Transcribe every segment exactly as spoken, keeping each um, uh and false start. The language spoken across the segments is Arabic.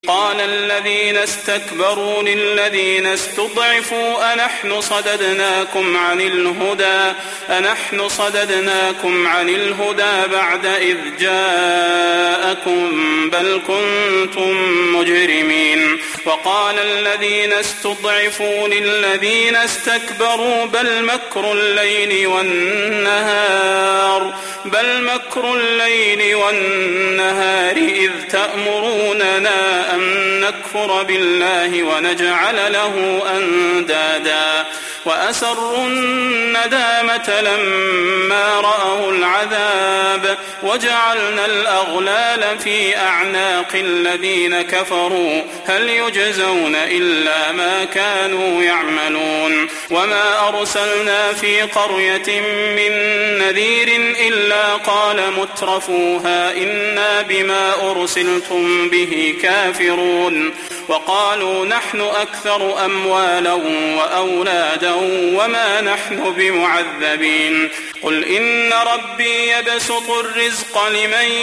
قال الذين استكبروا للذين استضعفوا أنحن صددناكم عن الهدى أنحن صددناكم عن الهدى بعد إذ جاءكم بل كنتم مجرمين. وقال الذين استضعفوا للذين استكبروا بل مكر الليل والنهار بل مكر الليل والنهار إذ تأمروننا أن نكفر بالله ونجعل له أندادا وأسروا الندامة لما رأوا العذاب وجعلنا الأغلال في أعناق الذين كفروا هل يجزون إلا ما كانوا يعملون. وما أرسلنا في قرية من نذير إلا قال مترفوها إنا بما أرسلتم به كافرون وقالوا نحن أكثر أموالا وأولادا وما نحن بمعذبين. قل إن ربي يبسط الرزق لمن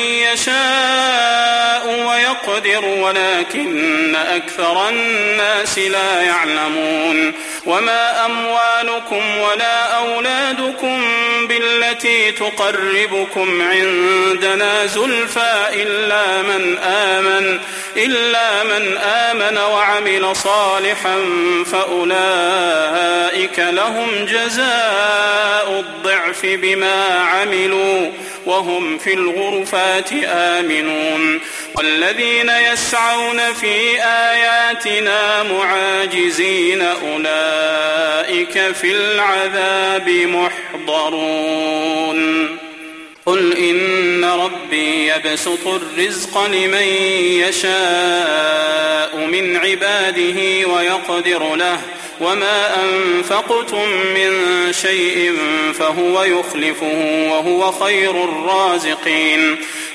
يشاء ويقدر ولكن أكثر الناس لا يعلمون. وما أموالكم ولا أولادكم بالتي تقربكم عندنا زلفى إلا من آمن إلا من آمن وعمل صالحا فأولئك لهم جزاء الضعف بما عملوا وهم في الغرفات آمنون. والذين يسعون في آياتنا معاجزين أولئك في العذاب محضرون. قل إن ربي يبسط الرزق لمن يشاء من عباده ويقدر له وما أنفقتم من شيء فهو يخلفه وهو خير الرازقين.